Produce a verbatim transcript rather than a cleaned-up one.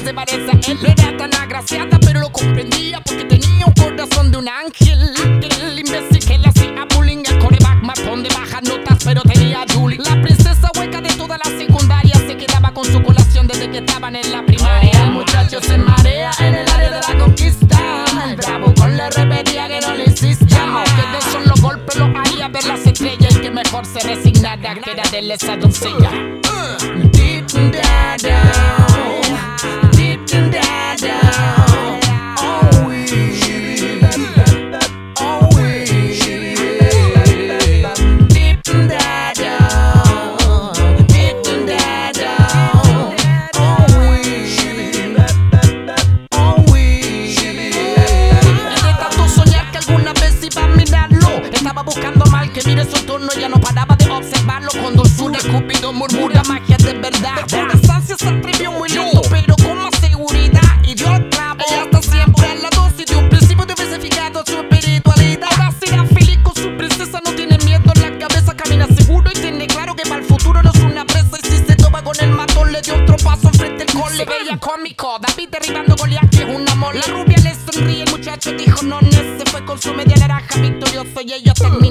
se parece a él. No era tan agraciada, pero lo comprendía porque tenía un corazón de un ángel. El imbécil que le hacía bullying, el coreback matón de bajas notas, pero tenía Julie. La princesa hueca de toda la secundaria se quedaba con su colación desde que estaban en la primaria. El muchacho se marea en el área de la conquista. El bravo con le repetía que no le insista, que de esos los golpes lo haría ver las estrellas y que mejor se resignara que era de esa doncella. Deep down, deep down, oh we, oh we, deep down, deep down, oh we, oh we. De tanto soñar que alguna vez iba a mirarlo, estaba buscando mal que mire su turno, ya no paraba de observarlo con dulzura. Escupido murmura magia de verdad. Por distancia se atrevió muy lindo, pero con más seguridad. Y dio el clavo, ella está siempre a la dosis de un principio de hubiese fijado su espiritualidad. Ahora será feliz con su princesa, no tiene miedo en la cabeza, camina seguro y tiene claro que para el futuro no es una presa. Y si se topa con el matón, le dio otro paso enfrente del cole. Se veía cómico, David derribando Goliat, que es un amor. La rubia le sonríe, el muchacho dijo no, no, se fue con su media naranja victorioso y ella terminó.